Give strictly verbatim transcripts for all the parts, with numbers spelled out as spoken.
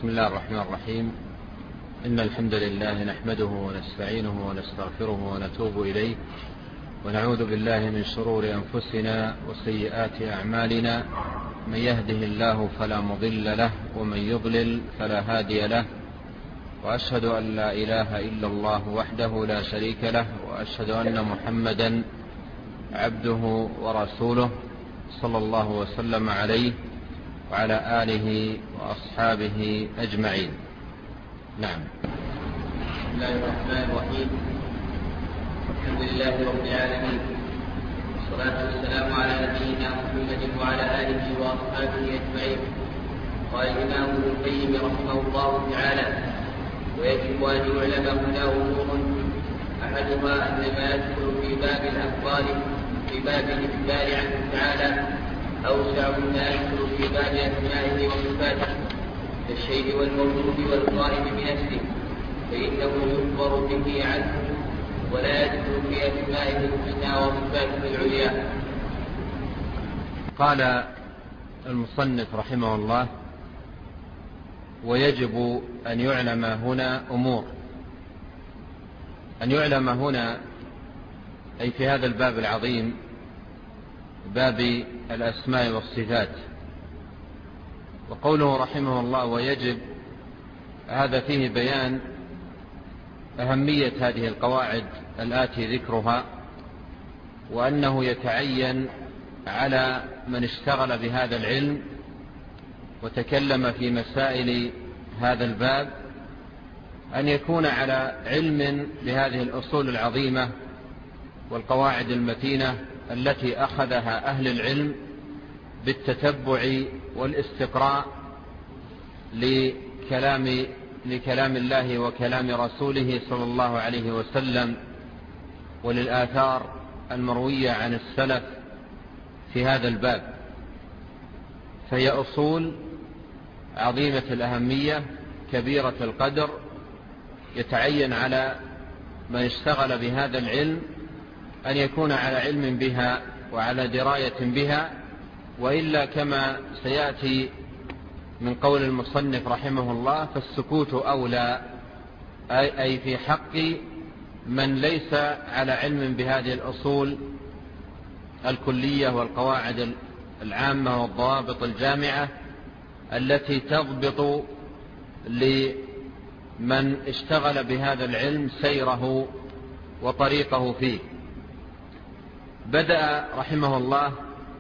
بسم الله الرحمن الرحيم. إن الحمد لله نحمده ونستعينه ونستغفره ونتوب إليه، ونعوذ بالله من شرور أنفسنا وسيئات أعمالنا. من يهده الله فلا مضل له، ومن يضلل فلا هادي له. وأشهد أن لا إله إلا الله وحده لا شريك له، وأشهد أن محمدا عبده ورسوله صلى الله وسلم عليه وعلى آله وأصحابه أجمعين. نعم. بسم الله الرحمن الرحيم. الحمد لله رب العالمين، والصلاة والسلام على نبينا محمد وعلى آله وأصحابه أجمعين. قال الإمام ابن القيم رحمه الله تعالى: ويجب أن يعلم هنا أمور، أحدها أن ما يدخل في باب الأخبار في باب الإخبار عنه تعالى أوسع مما يدخل في باب أسمائه وصفاته كالشيء والموجود والقائم بنفسه، فإنه يخبر به عنه ولا يدخل في أسمائه الحسنى وصفاته العليا. قال المصنف رحمه الله: ويجب أن يعلم هنا أمور. أن يعلم هنا أي في هذا الباب العظيم، باب الأسماء والصفات. وقوله رحمه الله ويجب، هذا فيه بيان أهمية هذه القواعد الآتي ذكرها، وأنه يتعين على من اشتغل بهذا العلم وتكلم في مسائل هذا الباب أن يكون على علم بهذه الأصول العظيمة والقواعد المتينة التي أخذها أهل العلم بالتتبع والاستقراء لكلام, لكلام الله وكلام رسوله صلى الله عليه وسلم، وللآثار المروية عن السلف في هذا الباب. فهي أصول عظيمة الأهمية كبيرة القدر، يتعين على من اشتغل بهذا العلم أن يكون على علم بها وعلى دراية بها، وإلا كما سيأتي من قول المصنف رحمه الله فالسكوت أولى، أي في حق من ليس على علم بهذه الأصول الكلية والقواعد العامة والضوابط الجامعة التي تضبط لمن اشتغل بهذا العلم سيره وطريقه فيه. بدأ رحمه الله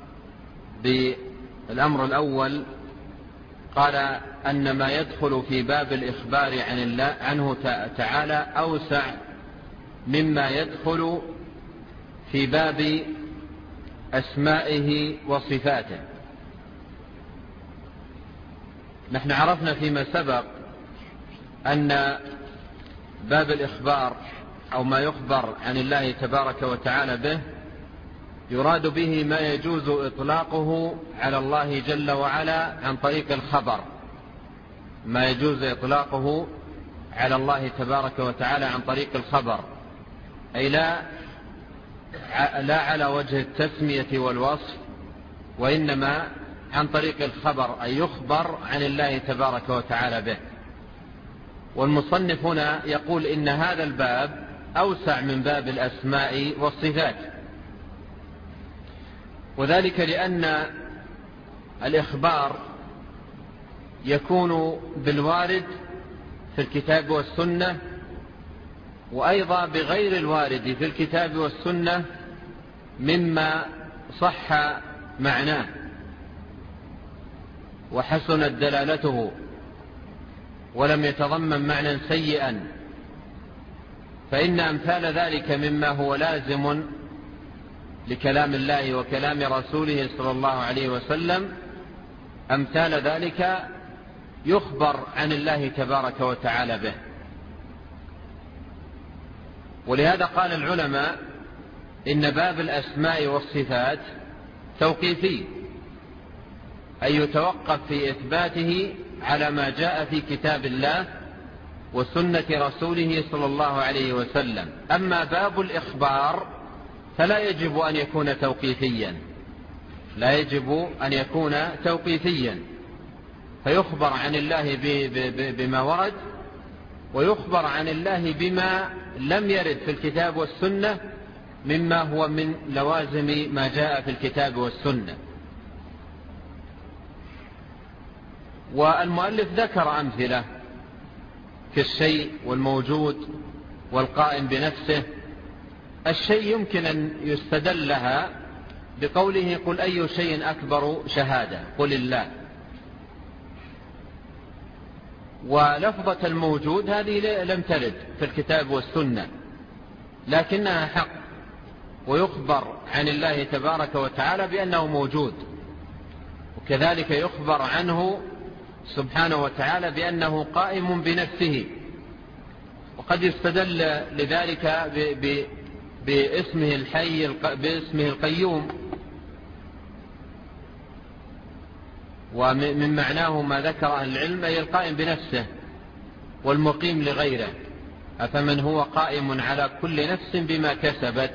بالأمر الأول، قال أن ما يدخل في باب الإخبار عن الله عنه تعالى أوسع مما يدخل في باب أسمائه وصفاته. نحن عرفنا فيما سبق أن باب الإخبار أو ما يخبر عن الله تبارك وتعالى به يراد به ما يجوز إطلاقه على الله جل وعلا عن طريق الخبر، ما يجوز إطلاقه على الله تبارك وتعالى عن طريق الخبر، أي لا لا على وجه التسمية والوصف، وإنما عن طريق الخبر، أي يخبر عن الله تبارك وتعالى به. والمصنف هنا يقول إن هذا الباب أوسع من باب الأسماء والصفات، وذلك لأن الإخبار يكون بالوارد في الكتاب والسنة، وأيضا بغير الوارد في الكتاب والسنة مما صح معناه وحسنت دلالته ولم يتضمن معنى سيئا، فإن أمثال ذلك مما هو لازم لكلام الله وكلام رسوله صلى الله عليه وسلم، أمثال ذلك يخبر عن الله تبارك وتعالى به. ولهذا قال العلماء إن باب الأسماء والصفات توقيفي، أي يتوقف في إثباته على ما جاء في كتاب الله وسنة رسوله صلى الله عليه وسلم. أما باب الإخبار فلا يجب أن يكون توقيفيا، لا يجب أن يكون توقيفيا، فيخبر عن الله بما ورد، ويخبر عن الله بما لم يرد في الكتاب والسنة مما هو من لوازم ما جاء في الكتاب والسنة. والمؤلف ذكر أمثلة كالشيء والموجود والقائم بنفسه. الشيء يمكن أن يستدل لها بقوله قل أي شيء أكبر شهادة، قل الله. ولفظة الموجود هذه لم ترد في الكتاب والسنة، لكنها حق، ويخبر عن الله تبارك وتعالى بأنه موجود، وكذلك يخبر عنه سبحانه وتعالى بأنه قائم بنفسه. وقد يستدل لذلك باسمه الحي باسمه القيوم، ومن معناه ما ذكر أهل العلم أي القائم بنفسه والمقيم لغيره، أفمن هو قائم على كل نفس بما كسبت.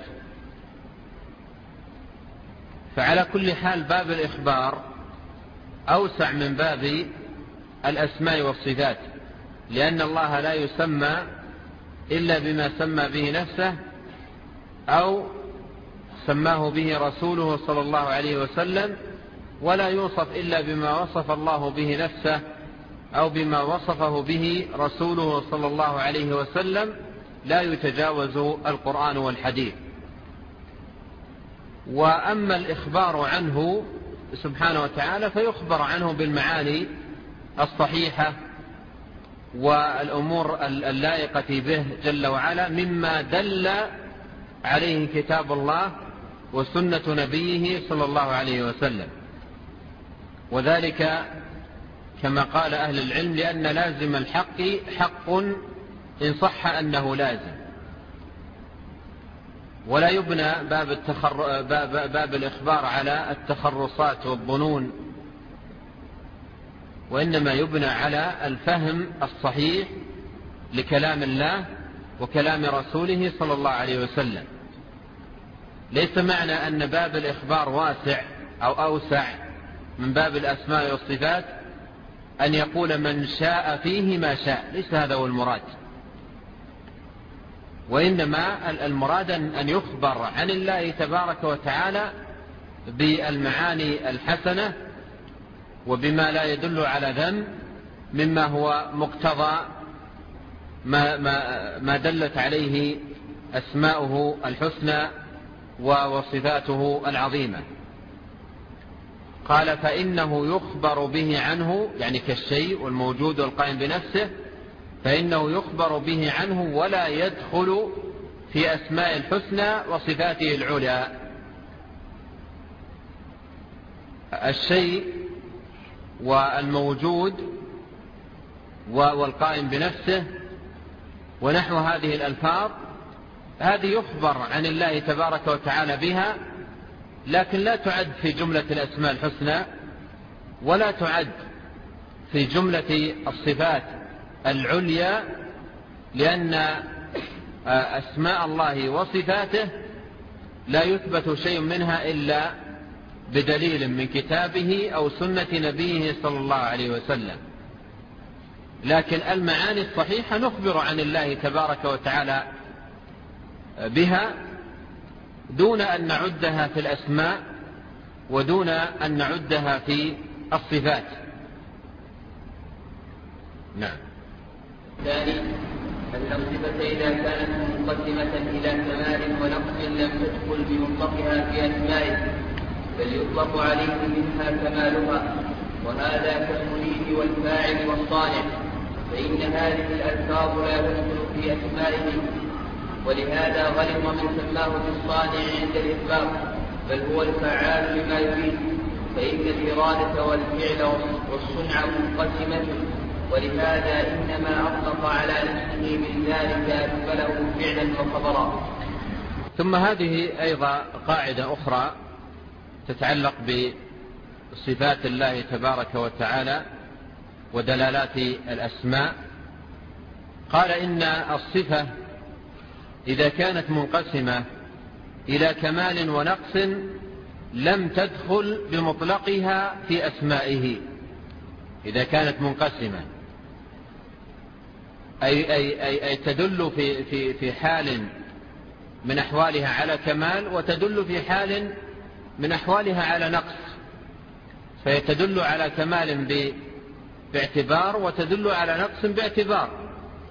فعلى كل حال باب الإخبار أوسع من باب الأسماء والصفات، لأن الله لا يسمى إلا بما سمى به نفسه أو سماه به رسوله صلى الله عليه وسلم، ولا يوصف إلا بما وصف الله به نفسه أو بما وصفه به رسوله صلى الله عليه وسلم، لا يتجاوز القرآن والحديث. وأما الإخبار عنه سبحانه وتعالى فيخبر عنه بالمعاني الصحيحة والأمور اللائقة به جل وعلا، مما دل عليه كتاب الله وسنة نبيه صلى الله عليه وسلم. وذلك كما قال أهل العلم لأن لازم الحق حق إن صح أنه لازم، ولا يبنى باب, التخر... باب... باب الإخبار على التخرصات والظنون، وإنما يبنى على الفهم الصحيح لكلام الله وكلام رسوله صلى الله عليه وسلم. ليس معنى أن باب الإخبار واسع أو أوسع من باب الأسماء والصفات أن يقول من شاء فيه ما شاء، ليس هذا هو المراد، وإنما المراد أن يخبر عن الله تبارك وتعالى بالمعاني الحسنة وبما لا يدل على ذنب مما هو مقتضى ما, ما, ما دلت عليه أسماؤه الحسنى وصفاته العظيمة. قال فإنه يخبر به عنه، يعني كالشيء والموجود والقائم بنفسه، فإنه يخبر به عنه ولا يدخل في أسماء الحسنى وصفاته العلى. الشيء والموجود والقائم بنفسه ونحو هذه الألفاظ، هذه يخبر عن الله تبارك وتعالى بها، لكن لا تعد في جملة الأسماء الحسنى ولا تعد في جملة الصفات العليا، لأن أسماء الله وصفاته لا يثبت شيء منها إلا بدليل من كتابه أو سنة نبيه صلى الله عليه وسلم. لكن المعاني الصحيحة نخبر عن الله تبارك وتعالى بها دون أن نعدها في الأسماء ودون أن نعدها في الصفات. نعم. ثاني أن الصفة إذا كانت مقدمة إلى كمال ونقص لم تدخل بمطلقها في أسمائه، بل يطلق عليه منها كمالها، وهذا كالمريد والفاعل والصانع، فإن هذه الألفاظ لا تدخل في أسمائه، ولهذا غلط من سماه بالصانع عند الإثبات، بل هو الفعال لما يريد، فإن الإرادة والفعل والصنع منقسمة، ولهذا إنما أطلق على نفسه من ذلك أكمله فعلا وخبرا. ثم هذه أيضا قاعدة أخرى تتعلق بصفات الله تبارك وتعالى ودلالات الأسماء. قال إن الصفة إذا كانت منقسمة إلى كمال ونقص لم تدخل بمطلقها في أسمائه. إذا كانت منقسمة، أي, أي, أي, أي تدل في, في, في حال من أحوالها على كمال، وتدل في حال من أحوالها على نقص، فيتدل على كمال باعتبار وتدل على نقص باعتبار.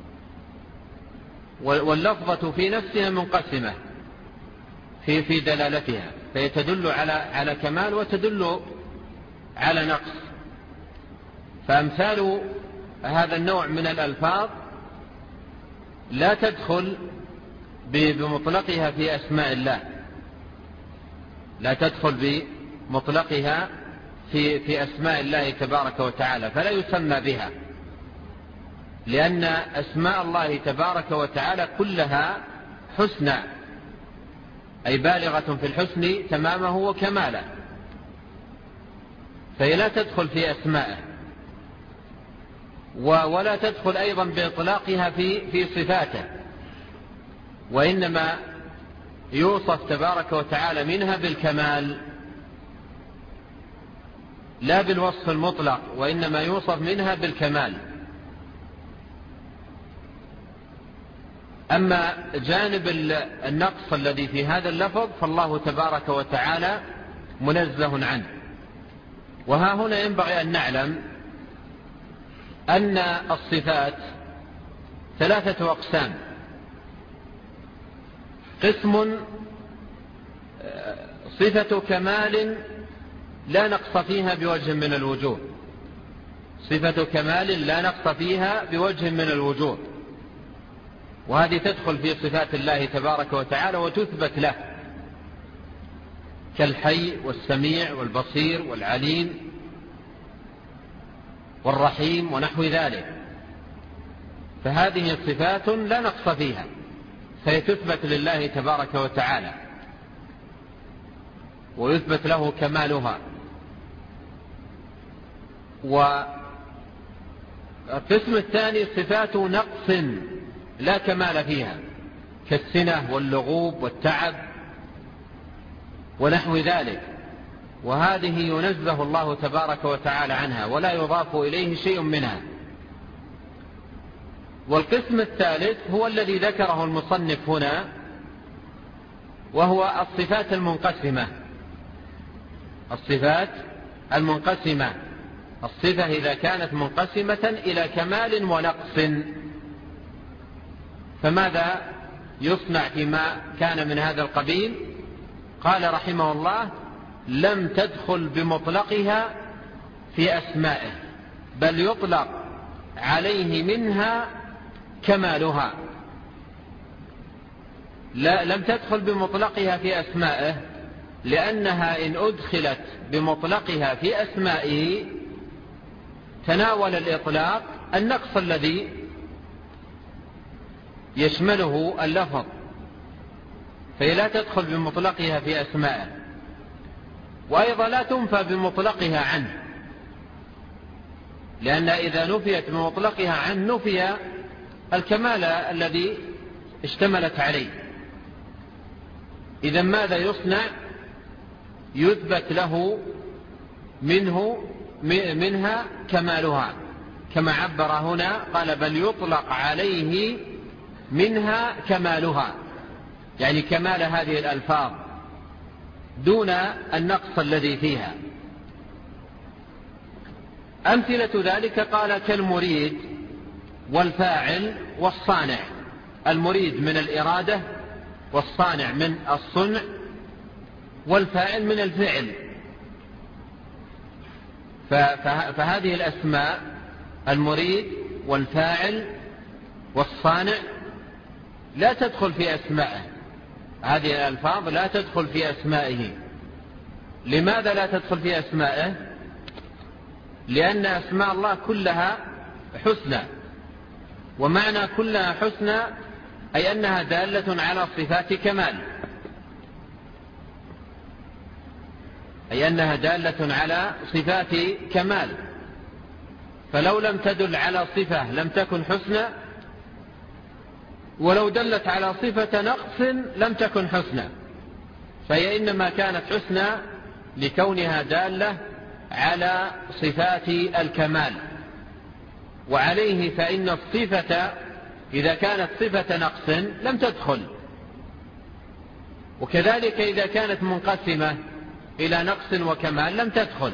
واللفظة في نفسها منقسمة في في دلالتها، فيتدل على على كمال وتدل على نقص. فأمثال هذا النوع من الألفاظ لا تدخل بمطلقها في أسماء الله، لا تدخل بمطلقها في في أسماء الله تبارك وتعالى، فلا يسمى بها، لأن أسماء الله تبارك وتعالى كلها حسنى، أي بالغة في الحسن تمامه وكماله، فهي لا تدخل في أسمائه، ولا تدخل أيضا بإطلاقها في في صفاته، وإنما يوصف تبارك وتعالى منها بالكمال لا بالوصف المطلق، وإنما يوصف منها بالكمال. أما جانب النقص الذي في هذا اللفظ فالله تبارك وتعالى منزه عنه. وها هنا ينبغي أن نعلم أن الصفات ثلاثة أقسام: قسم صفة كمال لا نقص فيها بوجه من الوجوه، صفة كمال لا نقص فيها بوجه من الوجوه، وهذه تدخل في صفات الله تبارك وتعالى وتثبت له، كالحي والسميع والبصير والعليم والرحيم ونحو ذلك، فهذه صفات لا نقص فيها، فهي تثبت لله تبارك وتعالى ويثبت له كمالها. والقسم الثاني صفات نقص لا كمال فيها، كالسنة واللغوب والتعب ونحو ذلك، وهذه ينزه الله تبارك وتعالى عنها ولا يضاف إليه شيء منها. والقسم الثالث هو الذي ذكره المصنف هنا، وهو الصفات المنقسمة. الصفات المنقسمة، الصفة إذا كانت منقسمة إلى كمال ونقص، فماذا يصنع فيما كان من هذا القبيل؟ قال رحمه الله: لم تدخل بمطلقها في أسمائه، بل يطلق عليه منها كمالها. لا، لم تدخل بمطلقها في أسمائه، لأنها إن أدخلت بمطلقها في أسمائه تناول الإطلاق النقص الذي يشمله اللفظ، فهي لا تدخل بمطلقها في أسمائه، وأيضا لا تنفى بمطلقها عنه، لأن إذا نفيت بمطلقها عنه نفي الكمال الذي اشتملت عليه. إذا ماذا يصنع؟ يثبت له منه منها كمالها، كما عبر هنا قال: بل يطلق عليه منها كمالها، يعني كمال هذه الألفاظ دون النقص الذي فيها. أمثلة ذلك قال: كالمريد والفاعل والصانع. المريد من الإرادة، والصانع من الصنع، والفاعل من الفعل. فهذه الأسماء المريد والفاعل والصانع لا تدخل في أسمائه، هذه الألفاظ لا تدخل في أسمائه. لماذا لا تدخل في أسمائه؟ لأن أسماء الله كلها حسنى، ومعنى كلها حسنى أي أنها دالة على صفات كمال، أي أنها دالة على صفات كمال، فلو لم تدل على صفة لم تكن حسنى، ولو دلت على صفة نقص لم تكن حسنى، فهي إنما كانت حسنى لكونها دالة على صفات الكمال، وعليه فإن الصفة إذا كانت صفة نقص لم تدخل، وكذلك إذا كانت منقسمة إلى نقص وكمال لم تدخل،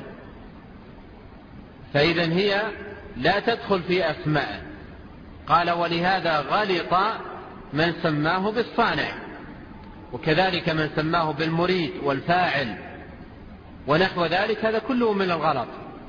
فإذا هي لا تدخل في أسمائه. قال ولهذا غلط من سماه بالصانع، وكذلك من سماه بالمريد والفاعل ونحو ذلك، هذا كله من الغلط،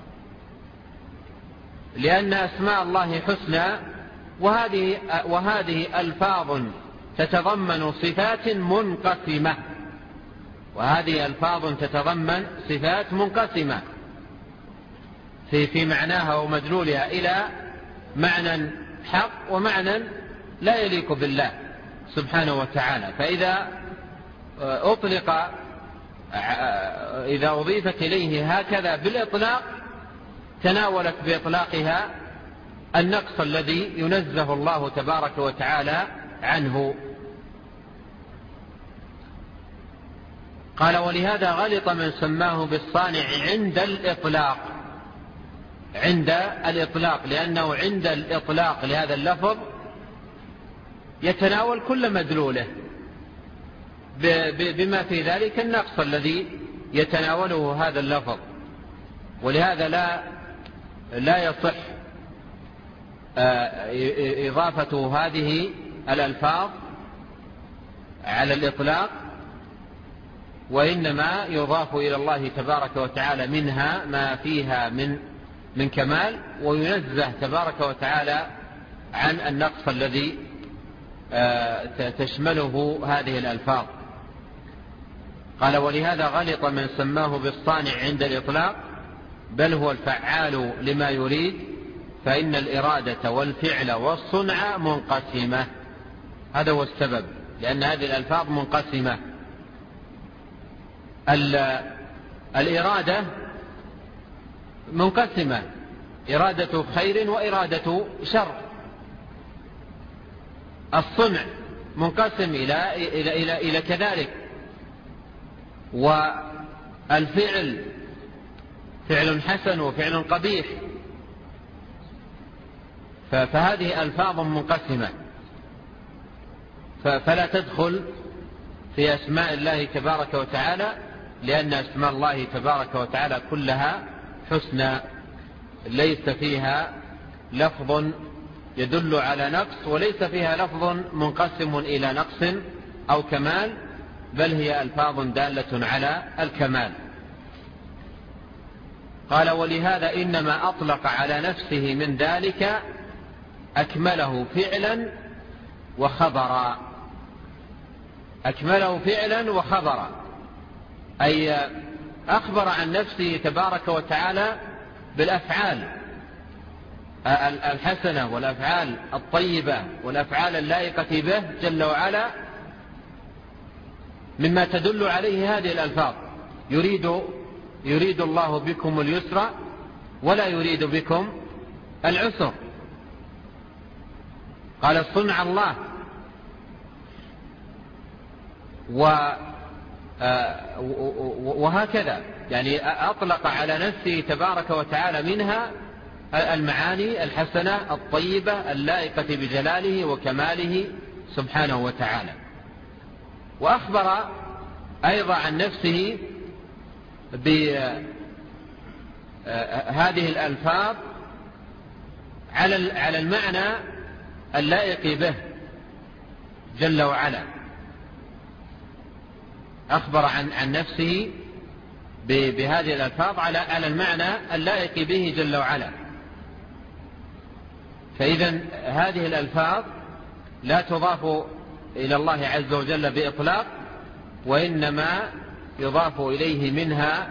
لأن أسماء الله حسنى، وهذه, وهذه ألفاظ تتضمن صفات منقسمة، وهذه ألفاظ تتضمن صفات منقسمة في, في معناها ومدلولها إلى معنى حق ومعنى لا يليق بالله سبحانه وتعالى. فإذا أطلق إذا أضيفت إليه هكذا بالإطلاق تناولت بإطلاقها النقص الذي ينزه الله تبارك وتعالى عنه. قال ولهذا غلط من سماه بالصانع عند الإطلاق، عند الإطلاق لأنه عند الإطلاق لهذا اللفظ يتناول كل مدلوله بما في ذلك النقص الذي يتناوله هذا اللفظ، ولهذا لا لا يصح إضافة هذه الألفاظ على الإطلاق، وإنما يضاف إلى الله تبارك وتعالى منها ما فيها من من كمال، وينزه تبارك وتعالى عن النقص الذي تشمله هذه الألفاظ. قال ولهذا غلط من سماه بالصانع عند الإطلاق، بل هو الفعال لما يريد، فإن الإرادة والفعل والصنع منقسمة. هذا هو السبب، لأن هذه الألفاظ منقسمة. الإرادة منقسمة، إرادة خير وإرادة شر. الصنع منقسم إلى, إلى, إلى, إلى كذلك. والفعل فعل حسن وفعل قبيح. فهذه ألفاظ منقسمة، فلا تدخل في أسماء الله تبارك وتعالى، لأن أسماء الله تبارك وتعالى كلها حسنى، ليس فيها لفظ يدل على نقص، وليس فيها لفظ منقسم إلى نقص أو كمال، بل هي ألفاظ دالة على الكمال. قال ولهذا إنما أطلق على نفسه من ذلك أكمله فعلا وخبرا. أكمله فعلا وخبرا، أي أخبر عن نفسه تبارك وتعالى بالأفعال الحسنة والأفعال الطيبة والأفعال اللائقة به جل وعلا، مما تدل عليه هذه الألفاظ. يريد يريد الله بكم اليسر ولا يريد بكم العسر. قال صنع الله، وهكذا يعني أطلق على نفسه تبارك وتعالى منها المعاني الحسنة الطيبة اللائقة بجلاله وكماله سبحانه وتعالى. وأخبر أيضا عن نفسه بهذه الألفاظ على المعنى اللائق به جل وعلا. أخبر عن عن نفسه بهذه الألفاظ على على المعنى اللائق به جل وعلا. فإذا هذه الألفاظ لا تضاف إلى الله عز وجل بإطلاق، وإنما يضاف إليه منها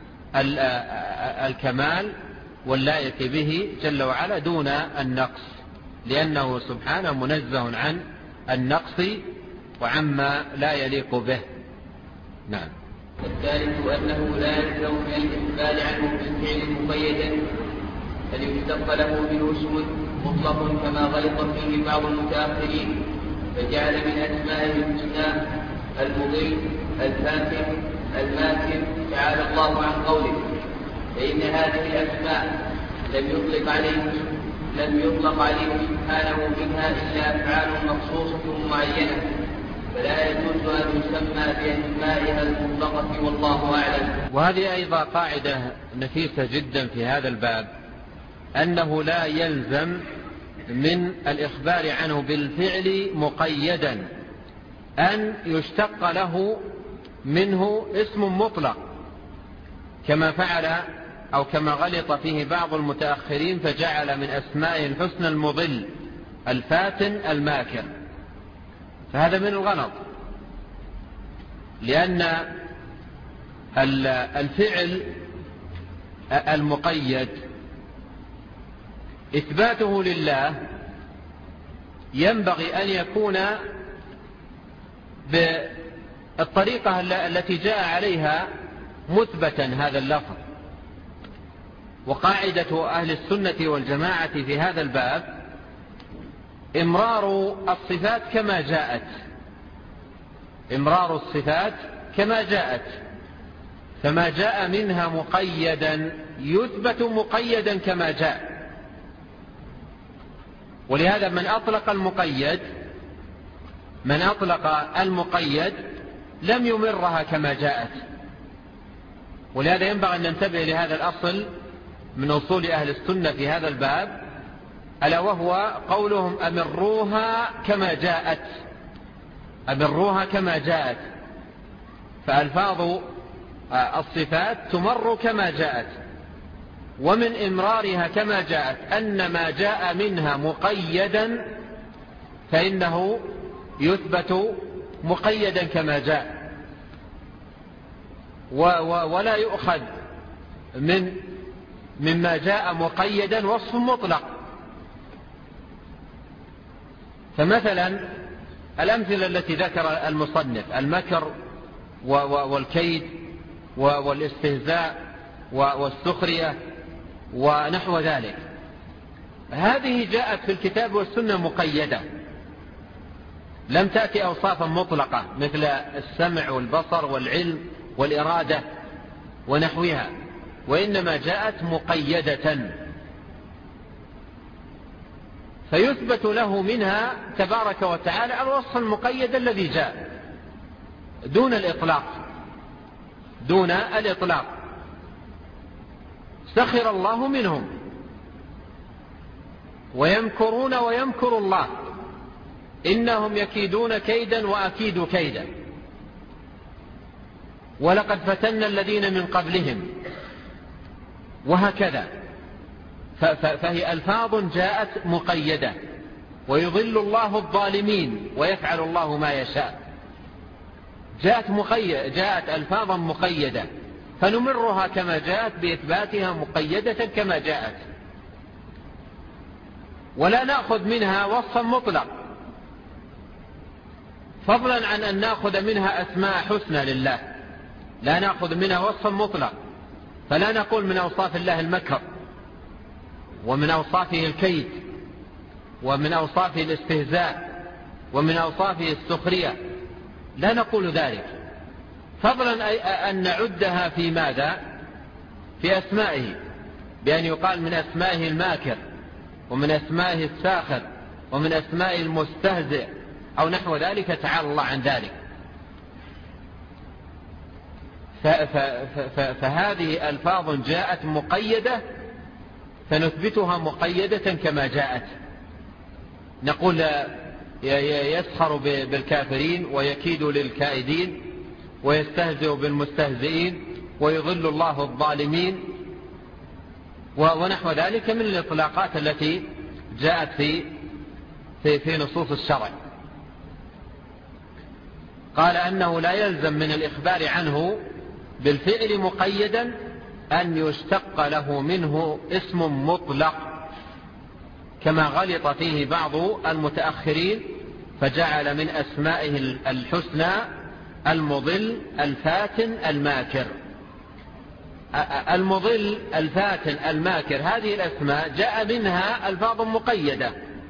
الكمال واللائق به جل وعلا دون النقص، لأنه سبحانه منزه عن النقص وعما لا يليق به. نعم. والثالث أنه لا يلزم من الإقبال عنه بالفعل مقيدا، بل يشتق له منه اسم مطلق كما غلط فيه بعض المتأخرين، فجعل من أسمائه الحسنى المضل الفاكر الماكر، تعالى الله عن قوله فإن هذه الأسماء لم يطلق عليه لم يطلق عليه سبحانه منها إلا أفعال مخصوصة معينة، فلا يجوز أن يسمى بأسمائها المطلقة والله أعلم. وهذه أيضا قاعدة نفيسة جدا في هذا الباب، أنه لا يلزم من الإخبار عنه بالفعل مقيدا أن يشتق له منه اسم مطلق، كما فعل أو كما غلط فيه بعض المتأخرين فجعل من أسمائه الحسنى المضل الفاتن الماكر. فهذا من الغلط، لأن الفعل المقيد إثباته لله ينبغي أن يكون بالطريقة التي جاء عليها مثبتا هذا اللفظ. وقاعدة أهل السنة والجماعة في هذا الباب إمرار الصفات كما جاءت، إمرار الصفات كما جاءت، فما جاء منها مقيدا يثبت مقيدا كما جاء. ولهذا من أطلق المقيد من أطلق المقيد لم يمرها كما جاءت. ولهذا ينبغي أن ننتبه لهذا الأصل من أصول أهل السنة في هذا الباب، ألا وهو قولهم أمروها كما جاءت، أمروها كما جاءت. فألفاظ الصفات تمر كما جاءت، ومن إمرارها كما جاءت أن ما جاء منها مقيدا فإنه يثبت مقيدا كما جاء، ولا يؤخذ من مما جاء مقيدا وصف مطلق. فمثلا الأمثلة التي ذكر المصنف المكر والكيد والاستهزاء والسخرية ونحو ذلك، هذه جاءت في الكتاب والسنة مقيدة، لم تأتي أوصافا مطلقة مثل السمع والبصر والعلم والإرادة ونحوها، وإنما جاءت مقيدة، فيثبت له منها تبارك وتعالى الوصف المقيد الذي جاء دون الإطلاق دون الإطلاق. سخر الله منهم ويمكرون ويمكر الله إنهم يكيدون كيدا وأكيد كيدا ولقد فتنا الذين من قبلهم، وهكذا. فهي ألفاظ جاءت مقيدة، ويضل الله الظالمين ويفعل الله ما يشاء. جاءت مقيدة، جاءت ألفاظا مقيدة، فنمرها كما جاءت بإثباتها مقيدة كما جاءت، ولا نأخذ منها وصفا مطلق، فضلا عن أن نأخذ منها أسماء حسنى لله، لا نأخذ منها وصفا مطلق. فلا نقول من أوصاف الله المكر، ومن أوصافه الكيد، ومن أوصافه الاستهزاء، ومن أوصافه السخرية، لا نقول ذلك، فضلا أن نعدها في ماذا؟ في أسمائه، بأن يقال من أسمائه الماكر، ومن أسمائه الساخر، ومن أسمائه المستهزئ أو نحو ذلك، تعالى الله عن ذلك. فهذه ألفاظ جاءت مقيدة فنثبتها مقيدة كما جاءت. نقول يسخر بالكافرين ويكيد للكائدين ويستهزئ بالمستهزئين ويضل الله الظالمين ونحو ذلك من الإطلاقات التي جاءت في في, في نصوص الشرع. قال أنه لا يلزم من الإخبار عنه بالفعل مقيدا أن يشتق له منه اسم مطلق، كما غلط فيه بعض المتأخرين فجعل من أسمائه الحسنى المضل الفاتن الماكر. المضل الفاتن الماكر هذه الأسماء جاء منها ألفاظ مقيدة،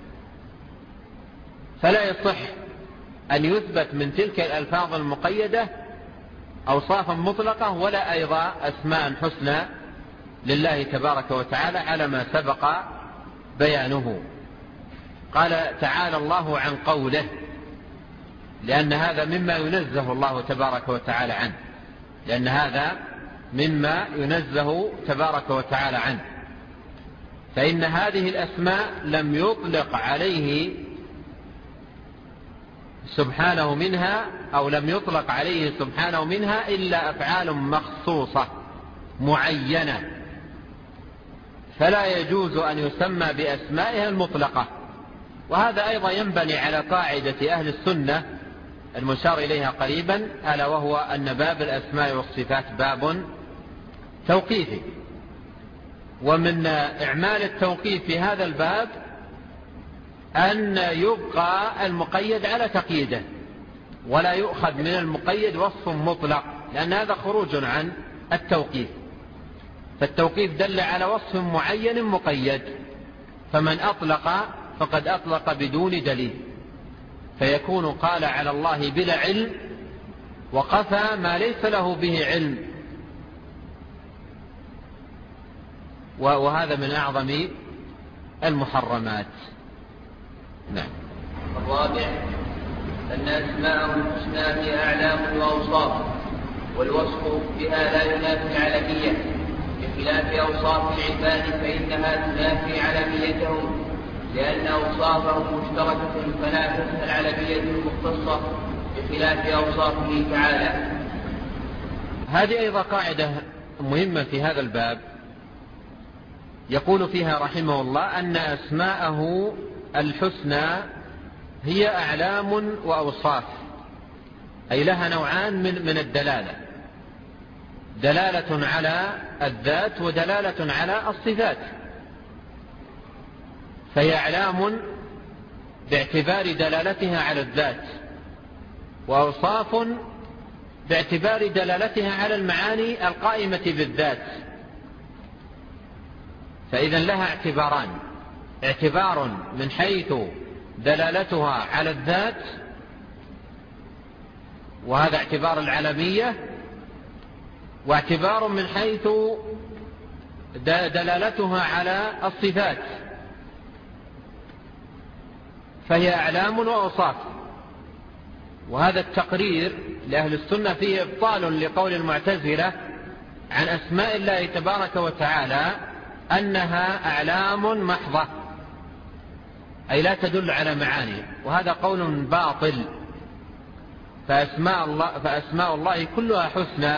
فلا يصح أن يثبت من تلك الألفاظ المقيدة أوصافا مطلقة ولا أيضا أسماء حسنى لله تبارك وتعالى على ما سبق بيانه. قال تعالى الله عن قوله، لأن هذا مما ينزه الله تبارك وتعالى عنه، لأن هذا مما ينزه تبارك وتعالى عنه. فإن هذه الأسماء لم يطلق عليه سبحانه منها أو لم يطلق عليه سبحانه منها إلا أفعال مخصوصة معينة، فلا يجوز أن يسمى بأسمائها المطلقة. وهذا أيضا ينبني على قاعدة أهل السنة المشار إليها قريبا، ألا وهو أن باب الأسماء والصفات باب توقيفي، ومن إعمال التوقيف في هذا الباب أن يبقى المقيد على تقييده، ولا يؤخذ من المقيد وصف مطلق، لأن هذا خروج عن التوقيف. فالتوقيف دل على وصف معين مقيد، فمن أطلق فقد أطلق بدون دليل، فيكون قال على الله بلا علم وقفى ما ليس له به علم، وهذا من أعظم المحرمات. نعم. الرابع أن أسماءه الحسنى هي أعلام وأوصاف، والوصف بها لا ينافي العلمية، بخلاف أوصاف العباد فإنها تنافي علميتهم، لأن أوصافهم مشتركة فلا تنفى العلمية المختصة بخلاف أوصافه تعالى. هذه أيضا قاعدة مهمة في هذا الباب، يقول فيها رحمه الله أن أسماءه الحسنى هي أعلام وأوصاف، أي لها نوعان من من الدلالة، دلالة على الذات ودلالة على الصفات. فهي أعلام باعتبار دلالتها على الذات، وأوصاف باعتبار دلالتها على المعاني القائمة بالذات. فإذا لها اعتباران، اعتبار من حيث دلالتها على الذات، وهذا اعتبار العلمية، واعتبار من حيث دلالتها على الصفات، فهي أعلام وأوصاف. وهذا التقرير لأهل السنة فيه إبطال لقول المعتزلة عن أسماء الله تبارك وتعالى أنها أعلام محضة، أي لا تدل على معاني، وهذا قول باطل. فأسماء الله, فأسماء الله كلها حسنى،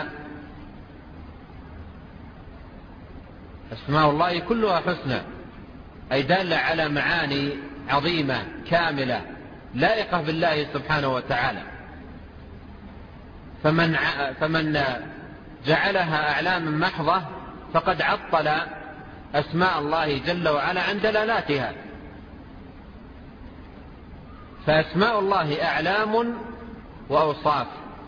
أسماء الله كلها حسنى، أي دالة على معاني عظيمة كاملة لائقة بالله سبحانه وتعالى. فمن, فمن جعلها أعلام محضة فقد عطل أسماء الله جل وعلا عن دلالاتها. فأسماء الله أعلام وأوصاف،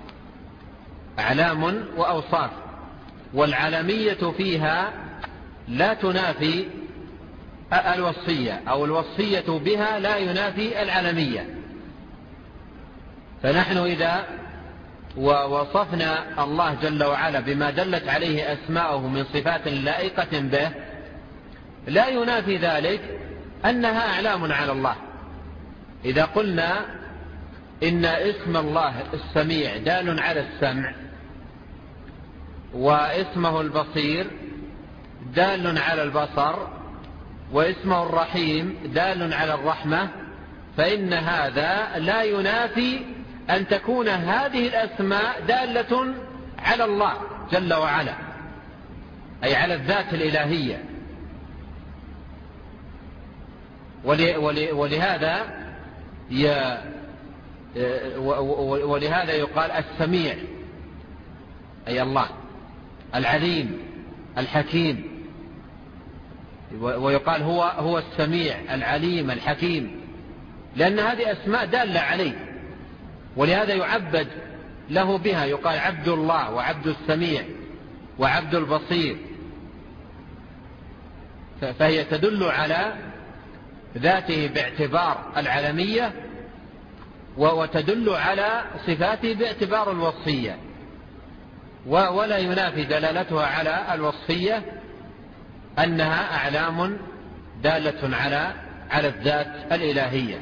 أعلام وأوصاف، والعلمية فيها لا تنافي الوصية، أو الوصية بها لا ينافي العلمية. فنحن إذا ووصفنا الله جل وعلا بما دلت عليه أسماؤه من صفات لائقة به، لا ينافي ذلك أنها أعلام على الله. إذا قلنا إن اسم الله السميع دال على السمع، واسمه البصير دال على البصر، واسمه الرحيم دال على الرحمة، فإن هذا لا ينافي أن تكون هذه الأسماء دالة على الله جل وعلا، أي على الذات الإلهية. ولهذا ولهذا يقال السميع أي الله، العليم الحكيم، ويقال هو هو السميع العليم الحكيم، لأن هذه أسماء دالة عليه. ولهذا يعبد له بها، يقال عبد الله وعبد السميع وعبد البصير، فهي تدل على ذاته باعتبار العلمية، وتدل على صفاته باعتبار الوصفية، ولا ينافي دلالتها على الوصفية أنها أعلام دالة على على الذات الإلهية.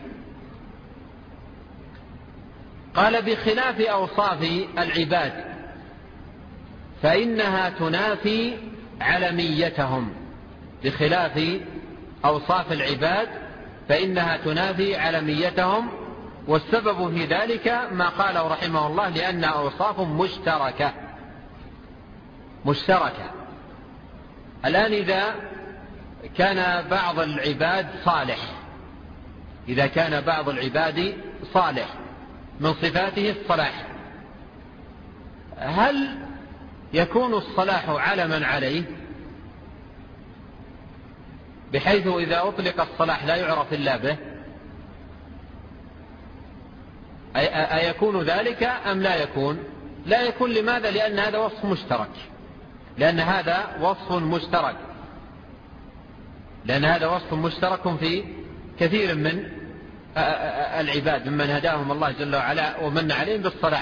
قال بخلاف أوصاف العباد فإنها تنافي علميتهم. بخلاف أوصاف العباد فإنها تنافي علميتهم، والسبب في ذلك ما قاله رحمه الله لأن أوصاف مشتركة مشتركة. الآن إذا كان بعض العباد صالح إذا كان بعض العباد صالح من صفاته الصلاح، هل يكون الصلاح علما عليه بحيث إذا أطلق الصلاح لا يعرف إلا به؟ أيكون ذلك أم لا يكون؟ لا يكون. لماذا؟ لأن هذا وصف مشترك لأن هذا وصف مشترك لأن هذا وصف مشترك في كثير من العباد ممن هداهم الله جل وعلا ومن عليهم بالصلاح.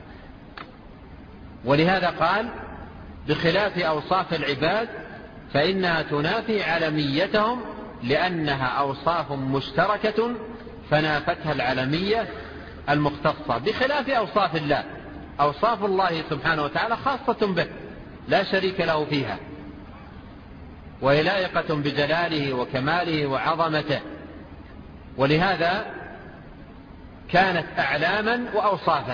ولهذا قال بخلاف أوصاف العباد فإنها تنافي علميتهم لأنها أوصاف مشتركة فنافتها العلمية المختصة، بخلاف أوصاف الله. أوصاف الله سبحانه وتعالى خاصة به لا شريك له فيها، وهي لائقة بجلاله وكماله وعظمته، ولهذا كانت أعلاما وأوصافا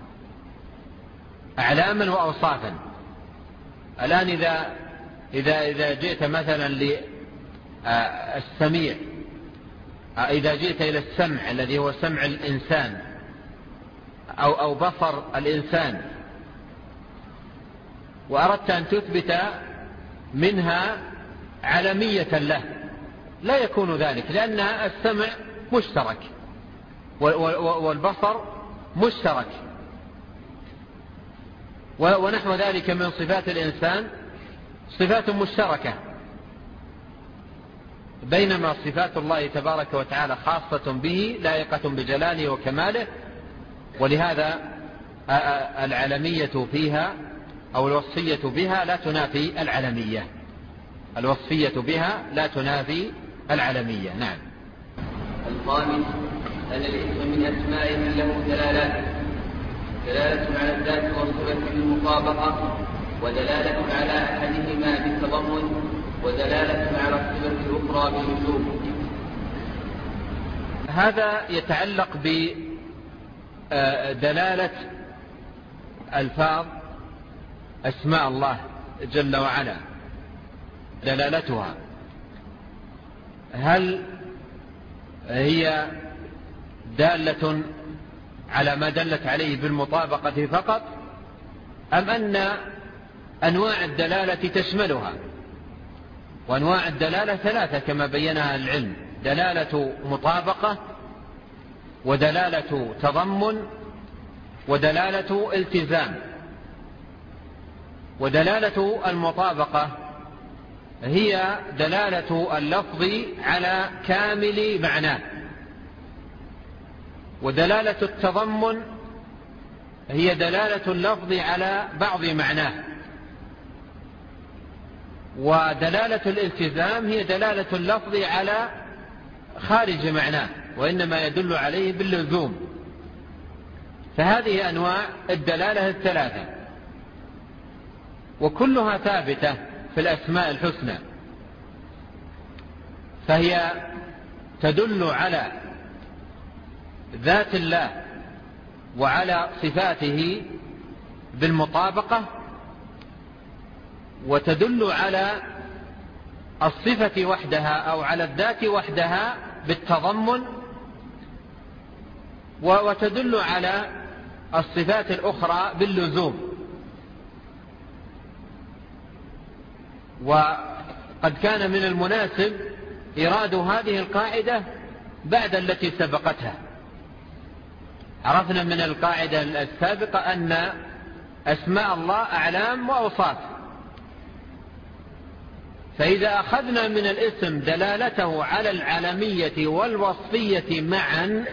أعلاما وأوصافا. الآن إذا إذا إذا جئت مثلا للسميع، إذا جئت إلى السمع الذي هو سمع الإنسان أو أو بصر الإنسان وأردت أن تثبت منها علمية له، لا يكون ذلك، لأن السمع مشترك والبصر مشترك، ونحو ذلك من صفات الإنسان صفات مشتركة، بينما صفات الله تبارك وتعالى خاصة به لائقة بجلاله وكماله. ولهذا العلمية فيها أو الوصفية بها لا تنافي العلمية الوصفية بها لا تنافي العلمية. نعم. الخامس أن الاسم من أسماء من له دلالات: دلالة على الذات والصفة بالمطابقة، ودلالة على أحدهما بالتضمن، ودلالة على الصفة الأخرى بالوجوب. هذا يتعلق بدلالة ألفاظ أسماء الله جل وعلا، دلالتها هل هي دالة على ما دلت عليه بالمطابقة فقط، أم أن أنواع الدلالة تشملها؟ وأنواع الدلالة ثلاثة كما بينها العلم: دلالة مطابقة، ودلالة تضمن، ودلالة التزام. ودلالة المطابقة هي دلالة اللفظ على كامل معناه، ودلالة التضمن هي دلالة اللفظ على بعض معناه، ودلالة الالتزام هي دلالة اللفظ على خارج معناه وإنما يدل عليه باللزوم. فهذه أنواع الدلالة الثلاثة، وكلها ثابتة في الأسماء الحسنى، فهي تدل على ذات الله وعلى صفاته بالمطابقة، وتدل على الصفة وحدها أو على الذات وحدها بالتضمن، وتدل على الصفات الأخرى باللزوم. وقد كان من المناسب إيراد هذه القاعدة بعد التي سبقتها. عرفنا من القاعدة السابقة أن أسماء الله أعلام وأوصاف، فإذا أخذنا من الاسم دلالته على العلمية والوصفية معا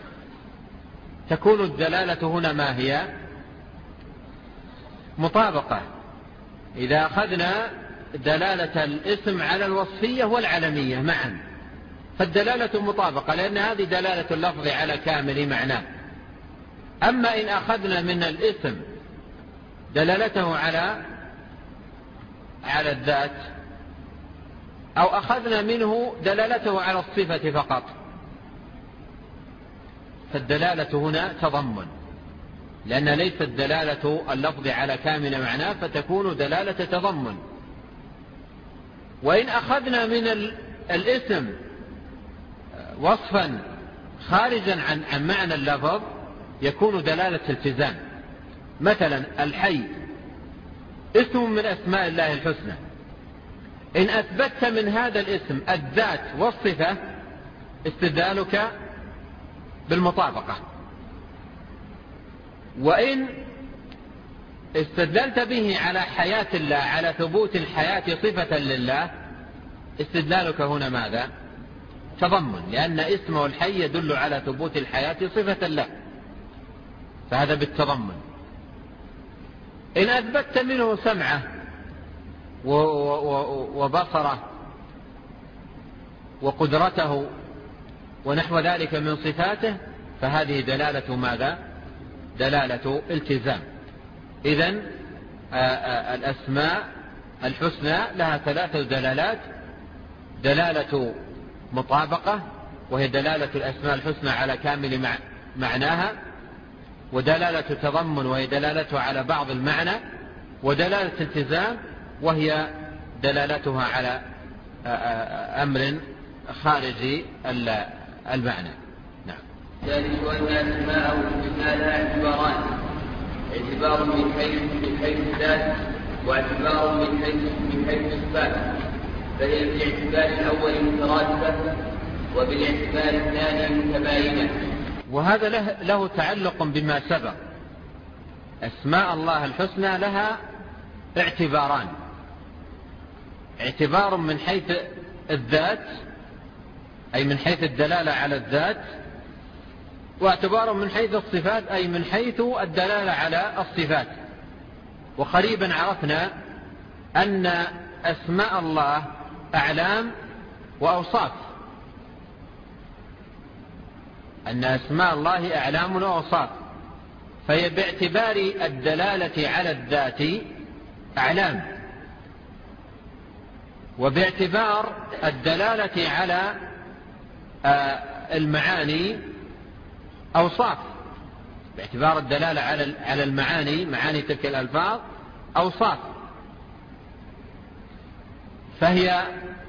تكون الدلالة هنا ما هي؟ مطابقة. إذا أخذنا دلالة الاسم على الوصفية والعلمية معا، فالدلالة مطابقة، لأن هذه دلالة اللفظ على كامل معناه. أما إن أخذنا من الاسم دلالته على على الذات، أو أخذنا منه دلالته على الصفة فقط، فالدلالة هنا تضمن، لأن ليست دلالة اللفظ على كامل معناه، فتكون دلالة تضمن. وإن أخذنا من الاسم وصفا خارجا عن عن معنى اللفظ يكون دلالة التزام. مثلا الحي اسم من أسماء الله الحسنى، إن أثبتت من هذا الاسم الذات والصفة استدلالك بالمطابقة، وإن استدللت به على حياة الله، على ثبوت الحياة صفة لله، استدلالك هنا ماذا؟ تضمن، لأن اسمه الحي يدل على ثبوت الحياة صفة له، فهذا بالتضمن. إن أثبتت منه سمعه وبصره وقدرته ونحو ذلك من صفاته، فهذه دلالة ماذا؟ دلالة التزام. إذن الأسماء الحسنى لها ثلاثة دلالات: دلالة مطابقة، وهي دلالة الأسماء الحسنى على كامل معناها، ودلالة تضمن، وهي دلالتها على بعض المعنى، ودلالة التزام، وهي دلالتها على أمر خارجي المعنى. نعم. ذلك أن أسماءه الحسنى لها اعتباران: اعتبار من حيث من حيث الذات، واعتبار من حيث من حيث الصفات، فهي بالاعتبار الأول مترادفة، وبالاعتبار الثاني متباينة. وهذا له, له تعلق بما سبق. أسماء الله الحسنى لها اعتباران: اعتبار من حيث الذات، أي من حيث الدلالة على الذات، واعتبار من حيث الصفات، أي من حيث الدلالة على الصفات. وقريبا عرفنا أن أسماء الله أعلام وأوصاف، أن أسماء الله أعلام وأوصاف، فهي باعتبار الدلالة على الذات أعلام، وباعتبار الدلالة على المعاني أوصاف، باعتبار الدلالة على المعاني، معاني تلك الألفاظ، أوصاف. فهي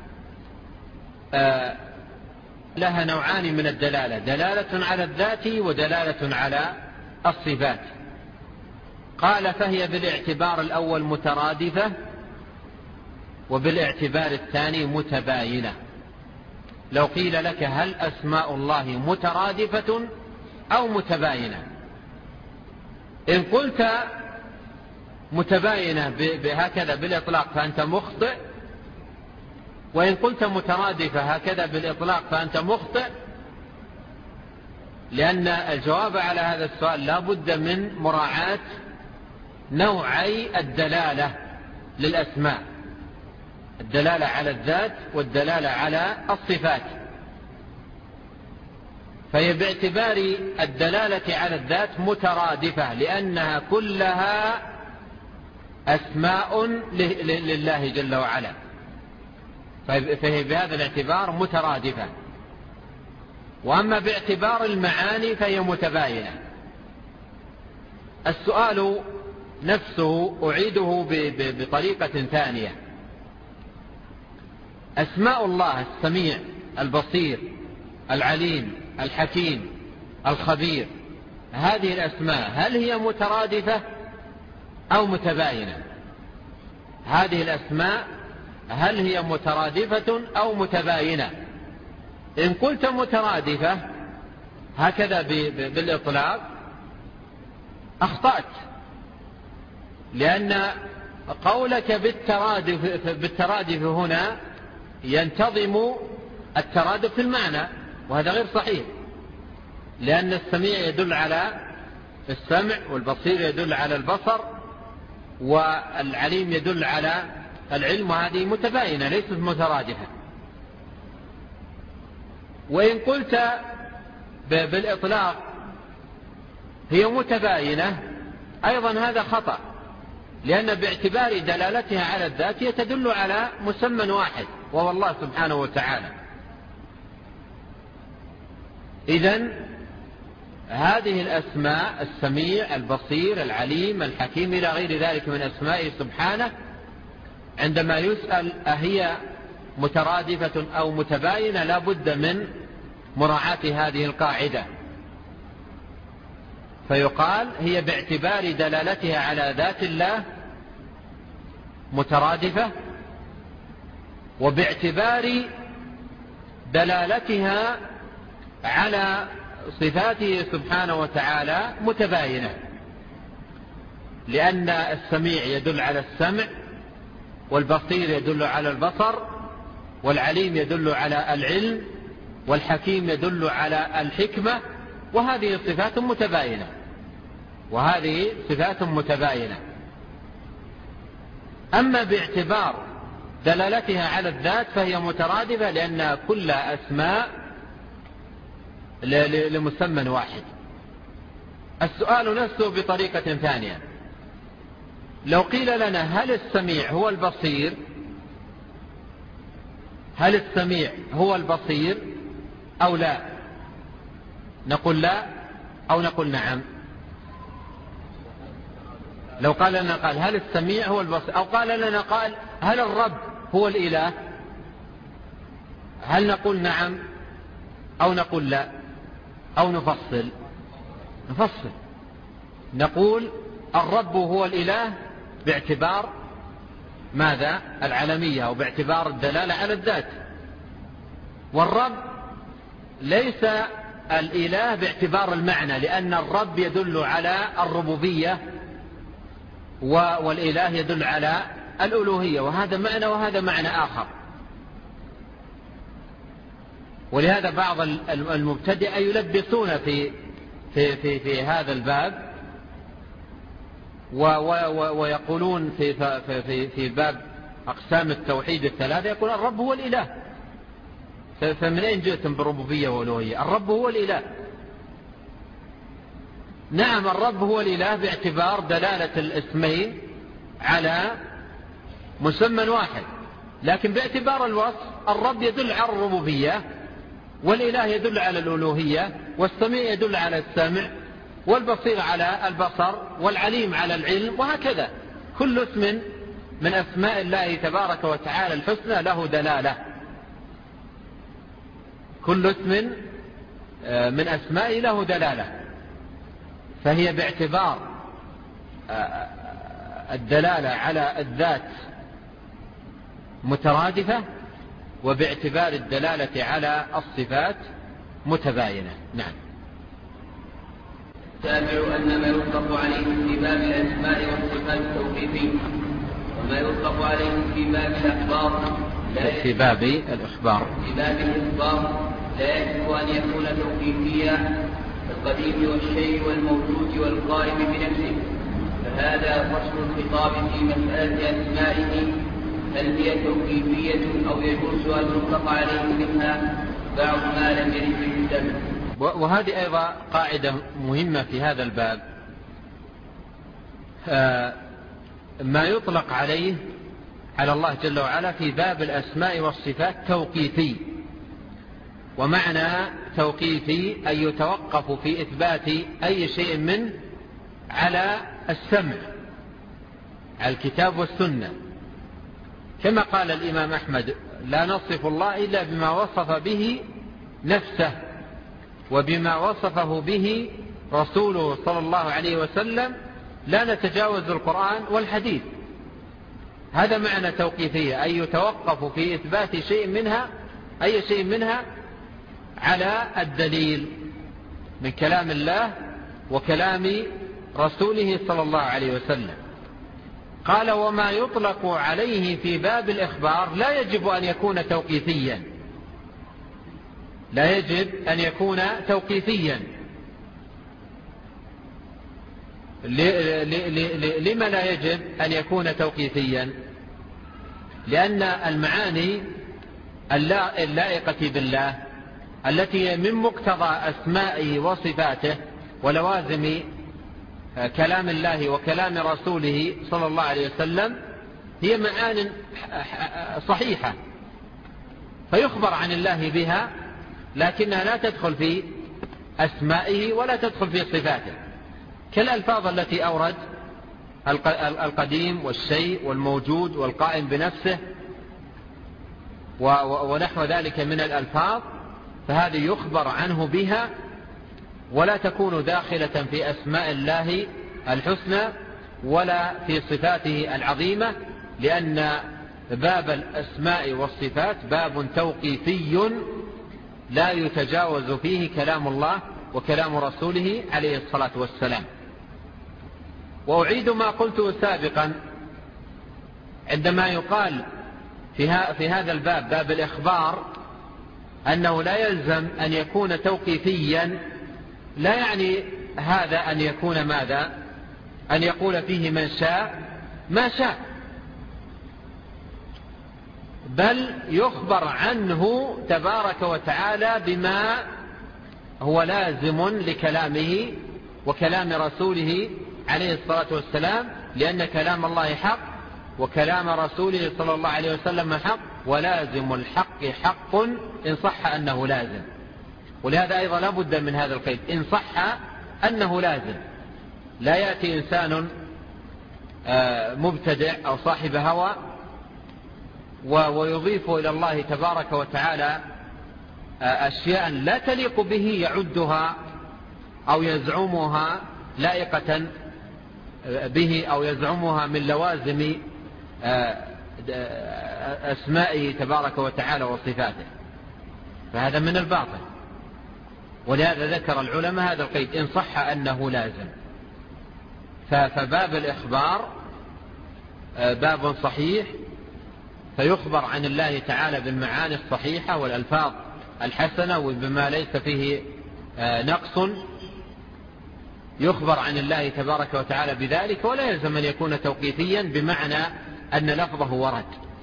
لها نوعان من الدلالة: دلالة على الذات ودلالة على الصفات. قال: فهي بالاعتبار الأول مترادفة، وبالاعتبار الثاني متباينة. لو قيل لك: هل أسماء الله مترادفة أو متباينة؟ إن قلت متباينة بهكذا بالإطلاق فأنت مخطئ، وإن قلت مترادفة هكذا بالإطلاق فأنت مخطئ، لأن الجواب على هذا السؤال لا بد من مراعاة نوعي الدلالة للأسماء: الدلالة على الذات والدلالة على الصفات. فهي باعتبار الدلالة على الذات مترادفة، لأنها كلها أسماء لله جل وعلا، فهي بهذا الاعتبار مترادفة. وأما باعتبار المعاني فهي متباينة. السؤال نفسه أعيده بطريقة ثانية: أسماء الله السميع البصير العليم الحكيم الخبير، هذه الأسماء هل هي مترادفة أو متباينة؟ هذه الأسماء هل هي مترادفة أو متباينة؟ إن قلت مترادفة هكذا بالإطلاق أخطأت، لأن قولك بالترادف, بالترادف هنا ينتظم الترادف في المعنى، وهذا غير صحيح، لأن السميع يدل على السمع، والبصير يدل على البصر، والعليم يدل على العلم، وهذه متباينة ليست مترادفة. وإن قلت بالإطلاق هي متباينة أيضا هذا خطأ، لأن باعتبار دلالتها على الذات هي تدل على مسمى واحد وهو الله سبحانه وتعالى. إذن هذه الأسماء السميع البصير العليم الحكيم إلى غير ذلك من أسمائه سبحانه، عندما يسأل أهي مترادفة أو متباينة لا بد من مراعاة هذه القاعدة، فيقال هي باعتبار دلالتها على ذات الله مترادفة، وباعتبار دلالتها على صفاته سبحانه وتعالى متباينة، لأن السميع يدل على السمع، والبصير يدل على البصر، والعليم يدل على العلم، والحكيم يدل على الحكمة، وهذه صفات متباينة وهذه صفات متباينة. أما باعتبار دلالتها على الذات فهي مترادفة، لأن كل أسماء لمسمى واحد. السؤال نفسه بطريقة ثانية، لو قيل لنا هل السميع هو البصير هل السميع هو البصير أو لا؟ نقول لا أو نقول نعم. لو قال لنا قال هل السميع هو البصير، أو قال لنا قال هل الرب هو الإله، هل نقول نعم أو نقول لا أو نفصل؟ نفصل، نقول الرب هو الإله باعتبار ماذا؟ العالمية، أو باعتبار الدلالة على الذات. والرب ليس الإله باعتبار المعنى، لأن الرب يدل على الربوبية والإله يدل على الألوهية، وهذا معنى وهذا معنى آخر. ولهذا بعض المبتدئة يلبسون في في في في هذا الباب، ويقولون في في في باب أقسام التوحيد الثلاثة يقول الرب هو الإله. فمن أين جئتم بالربوبية والألوهية؟ الرب هو الإله. نعم الرب هو الإله باعتبار دلالة الاسمين على مسمى واحد، لكن باعتبار الوصف الرب يدل على الربوبية، والإله يدل على الألوهية، والسميع يدل على السمع، والبصير على البصر، والعليم على العلم، وهكذا. كل اسم من أسماء الله تبارك وتعالى الحسنى له دلالة، كل اسم من أسمائه له دلالة، فهي باعتبار الدلالة على الذات مترادفة، وباعتبار الدلالة على الصفات متباينة. نعم. السابع أن ما يطلق عليه في باب الأسماء والصفات التوقيفي، وما يطلق عليه في باب الأخبار في باب الإخبار في باب الإخبار لا يجب أن يكون توقيفيا القديم والشيء والموجود والقائم بنفسه، فهذا فصل الخطاب في مسألة أسمائه، هل هي توقيفية أو يجوز أن يطلق عليه منها بعض ما لم يرد في الدم. وهذه أيضا قاعدة مهمة في هذا الباب، ما يطلق عليه على الله جل وعلا في باب الأسماء والصفات توقيفي. ومعنى توقيفي أن يتوقف في إثبات أي شيء منه على السمع، على الكتاب والسنة، كما قال الإمام أحمد لا نصف الله إلا بما وصف به نفسه وبما وصفه به رسوله صلى الله عليه وسلم، لا نتجاوز القرآن والحديث. هذا معنى توقيفية، أي يتوقف في إثبات شيء منها أي شيء منها على الدليل من كلام الله وكلام رسوله صلى الله عليه وسلم. قال وما يطلق عليه في باب الإخبار لا يجب أن يكون توقيفيا، لا يجب أن يكون توقيفيا. لما لا يجب أن يكون توقيفيا؟ لأن المعاني اللائقة بالله التي من مقتضى أسمائه وصفاته ولوازم كلام الله وكلام رسوله صلى الله عليه وسلم هي معان صحيحة، فيخبر عن الله بها، لكنها لا تدخل في أسمائه ولا تدخل في صفاته، كالألفاظ التي أورد القديم والشيء والموجود والقائم بنفسه ونحو ذلك من الألفاظ، فهذه يخبر عنه بها ولا تكون داخلة في أسماء الله الحسنى ولا في صفاته العظيمة، لأن باب الأسماء والصفات باب توقيفي لا يتجاوز فيه كلام الله وكلام رسوله عليه الصلاة والسلام. وأعيد ما قلته سابقا عندما يقال في هذا الباب باب الإخبار أنه لا يلزم أن يكون توقيفيا، لا يعني هذا أن يكون ماذا؟ أن يقول فيه من شاء ما شاء، بل يخبر عنه تبارك وتعالى بما هو لازم لكلامه وكلام رسوله عليه الصلاة والسلام، لأن كلام الله حق وكلام رسوله صلى الله عليه وسلم حق، ولازم الحق حق إن صح أنه لازم. ولهذا أيضا لا بد من هذا القيد، إن صح أنه لازم. لا يأتي إنسان مبتدع أو صاحب هوى ويضيف إلى الله تبارك وتعالى أشياء لا تليق به يعدها أو يزعمها لائقة به أو يزعمها من لوازم أسمائه تبارك وتعالى وصفاته، فهذا من الباطل. ولهذا ذكر العلماء هذا القيد، إن صح أنه لازم. فباب الإخبار باب صحيح، فيخبر عن الله تعالى بالمعاني الصحيحة والألفاظ الحسنة وبما ليس فيه نقص، يخبر عن الله تبارك وتعالى بذلك، ولا يلزم أن يكون توقيفيا بمعنى أن لفظه ورد.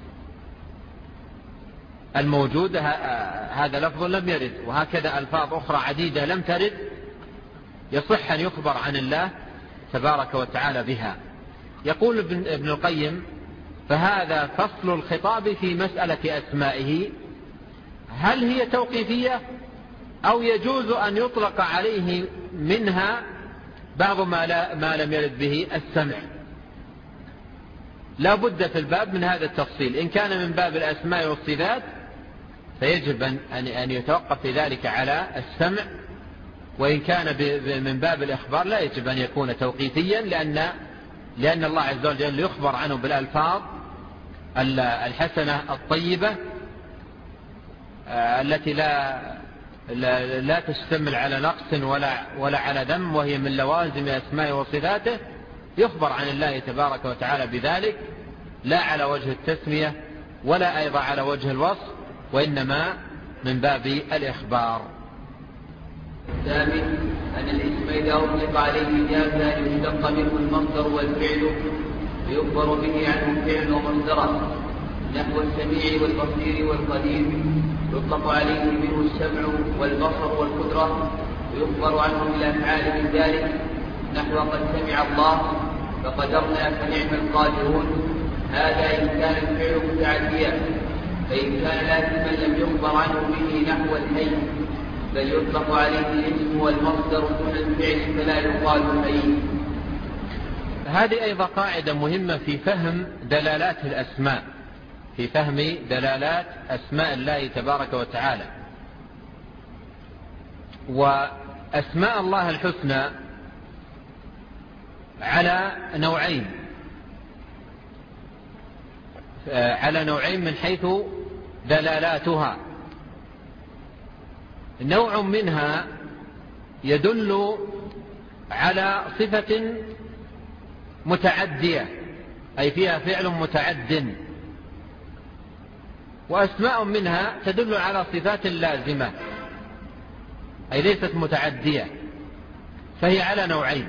الموجود هذا لفظ لم يرد، وهكذا ألفاظ أخرى عديدة لم ترد يصح أن يخبر عن الله تبارك وتعالى بها. يقول ابن القيم: فهذا فصل الخطاب في مسألة أسمائه، هل هي توقيفية أو يجوز أن يطلق عليه منها بعض ما, لا ما لم يرد به السمع. لا بد في الباب من هذا التفصيل. إن كان من باب الأسماء والصفات فيجب أن يتوقف في ذلك على السمع، وإن كان من باب الإخبار لا يجب أن يكون توقيفيا، لأن, لأن الله عز وجل يخبر عنه بالألفاظ الحسنة الطيبة التي لا لا, لا تشتمل على نقص ولا, ولا على ذم، وهي من لوازم أسماء وصفاته. يخبر عن الله تبارك وتعالى بذلك لا على وجه التسمية ولا أيضا على وجه الوصف، وإنما من باب الإخبار. الثامن أن الاسم إذا أطلق عليه جاز أن يشتق منه المصدر والفعل ويخبر به عنه الفعل ومصدره، نحو السميع والبصير والقدير يطلق عليه منه السمع والبصر والقدرة، ويخبر عنه بالأفعال من ذلك، نحو قد سمع الله فقدرنا فنعم القادرون. هذا إن كان الفعل متعديا، فإن كان لازما لم يخبر عنه به نحو الحي، بل يطلق عليه الاسم والمصدر دون الفعل فلا يقال حي. هذه أيضا قاعدة مهمة في فهم دلالات الأسماء، في فهم دلالات أسماء الله تبارك وتعالى. وأسماء الله الحسنى على نوعين على نوعين من حيث دلالاتها. نوع منها يدل على صفة متعدية، أي فيها فعل متعد، وأسماء منها تدل على صفات لازمة، أي ليست متعدية، فهي على نوعين.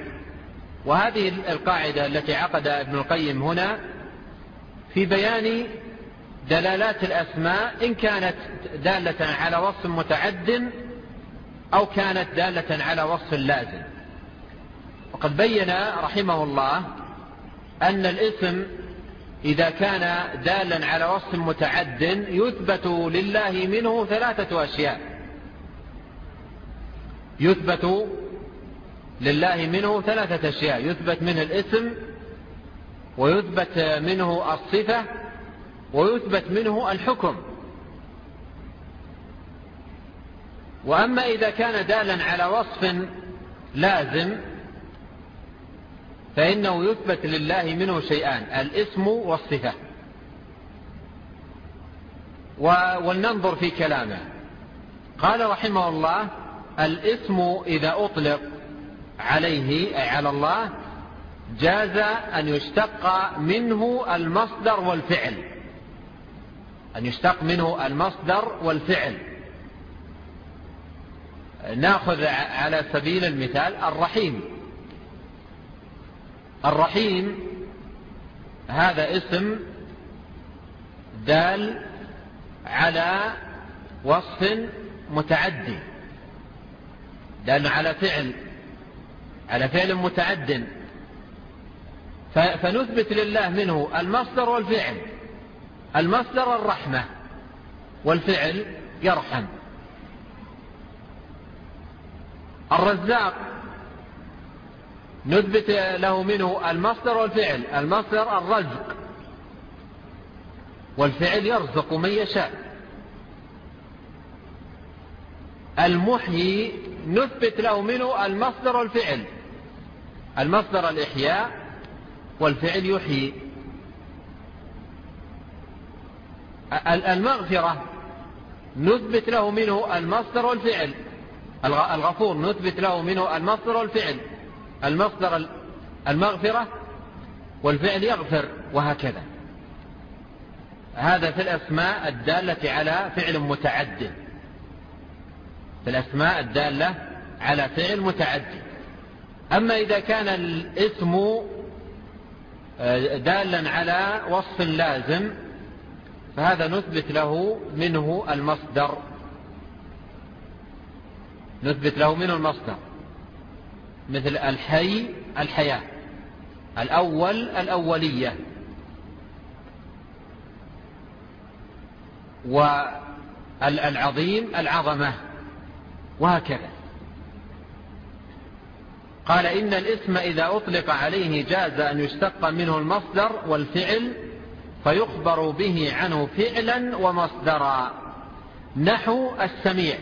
وهذه القاعدة التي عقد ابن القيم هنا في بيان دلالات الأسماء إن كانت دالة على وصف متعد أو كانت دالة على وصف لازم. وقد بين رحمه الله أن الاسم إذا كان دالا على وصف متعد يثبت لله منه ثلاثة أشياء. يثبت لله منه ثلاثة أشياء: يثبت منه الاسم، ويثبت منه الصفة، ويثبت منه الحكم. وأما إذا كان دالا على وصف لازم فإنه يثبت لله منه شيئان: الاسم والصفة. ولننظر في كلامه. قال رحمه الله: الاسم إذا أطلق عليه أي على الله جاز أن يشتق منه المصدر والفعل. أن يشتق منه المصدر والفعل. نأخذ على سبيل المثال الرحيم. الرحيم هذا اسم دال على وصف متعدي، دال على فعل على فعل متعد، فنثبت لله منه المصدر والفعل. المصدر الرحمة، والفعل يرحم. الرزاق نثبت له منه المصدر والفعل. المصدر الرزق، والفعل يرزق من يشاء. المحيي نثبت له منه المصدر والفعل. المصدر الإحياء، والفعل يحيي. المغفرة نثبت له منه المصدر والفعل. الغفور نثبت له منه المصدر والفعل. المصدر المغفرة، والفعل يغفر، وهكذا. هذا في الأسماء الدالة على فعل متعد. في الأسماء الدالة على فعل متعد. أما إذا كان الاسم دالا على وصف لازم فهذا نثبت له منه المصدر. نثبت له منه المصدر، مثل الحي الحياة، الأول الأولية، والعظيم العظمة، وهكذا. قال: إن الاسم إذا أطلق عليه جاز أن يشتق منه المصدر والفعل فيخبر به عنه فعلا ومصدرا، نحو السميع.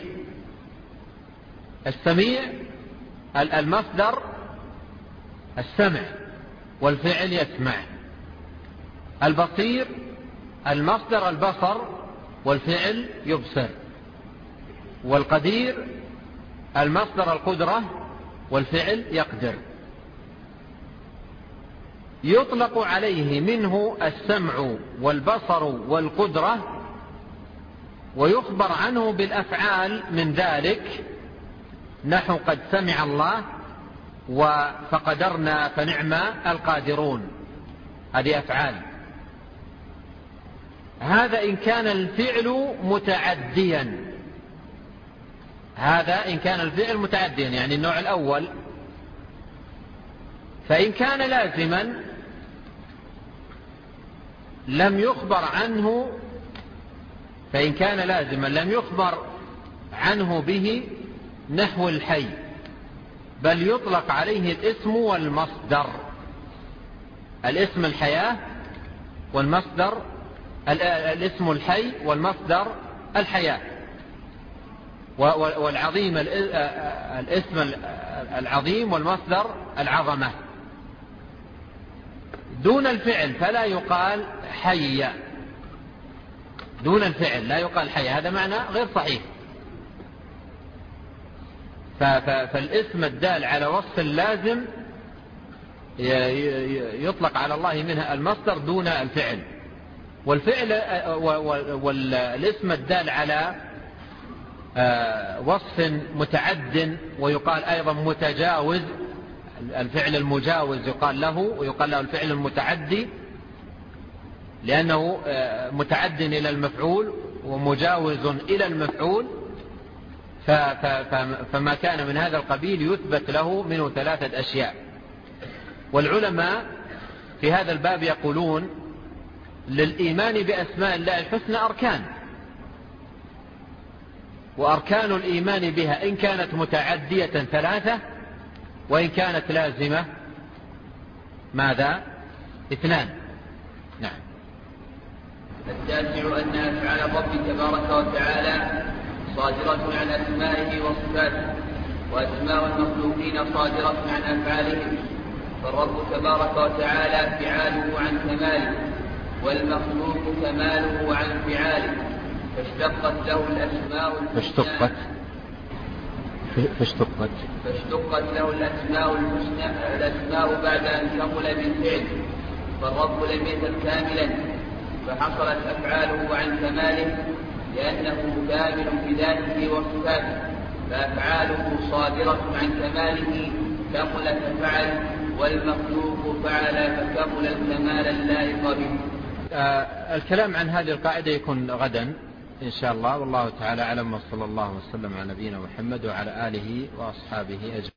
السميع المصدر السمع، والفعل يسمع. البصير المصدر البصر، والفعل يبصر. والقدير المصدر القدرة، والفعل يقدر. يطلق عليه منه السمع والبصر والقدرة، ويخبر عنه بالأفعال من ذلك، نحو قد سمع الله، وفقدرنا فنعم القادرون. هذه أفعال. هذا إن كان الفعل متعديا. هذا إن كان الفعل متعديا، يعني النوع الأول. فإن كان لازما لم يخبر عنه فإن كان لازما لم يخبر عنه به، نحو الحي، بل يطلق عليه الاسم والمصدر. الاسم الحياة، والمصدر الاسم الحي، والمصدر الحياة. والعظيم الاسم العظيم، والمصدر العظمة. دون الفعل فلا يقال حي. دون الفعل لا يقال حي، هذا معنى غير صحيح. فالاسم الدال على وصف اللازم يطلق على الله منها المصدر دون الفعل. والفعل والاسم الدال على وصف متعد، ويقال أيضا متجاوز. الفعل المجاوز يقال له، ويقال له الفعل المتعدي. لأنه متعد إلى المفعول ومجاوز إلى المفعول، فما كان من هذا القبيل يثبت له منه ثلاثة أشياء. والعلماء في هذا الباب يقولون للإيمان بأسماء الله الحسنى أركان، وأركان الإيمان بها إن كانت متعدية ثلاثة، وإن كانت لازمة ماذا؟ اثنان. نعم. التاسع أن أفعال الرب تبارك وتعالى صادرة عن أسمائه وصفاته، وأسماء المخلوقين صادرة عن أفعالهم، فالرب تبارك وتعالى فعاله عن كماله، والمخلوق كماله عن فعاله، فاشتقت له الأسماء فاشتقت فاشتقت فاشتقت له الأسماء الحسنى الأسماء بعد أن كمل بالفعل، فالرب لم يزل كاملا، فحصلت أفعاله عن كماله لأنه كامل بذاته وصفاته، فأفعاله صادرة عن كماله كمل ففعل، والمخلوق فعل فكمل الكمال اللائق به. آه الكلام عن هذه القاعدة يكون غدا إن شاء الله، والله تعالى أعلم، وصلى الله وسلم على نبينا محمد وعلى آله وأصحابه أجمعين.